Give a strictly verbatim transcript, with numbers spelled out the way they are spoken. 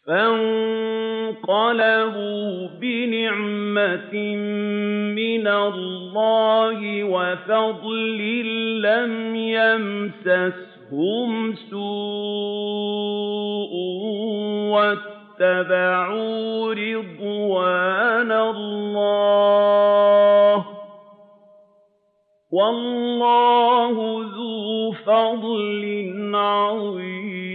فَانقَلَبُوا بِنِعْمَةٍ مِّنَ اللَّهِ وَفَضْلٍ لَّمْ يَمْسَسْهُمْ سُوءٌ وَاتَّبَعُوا رِضْوَانَ اللَّهِ ۗ وَاللَّهُ ذُو فَضْلٍ عَظِيمٍ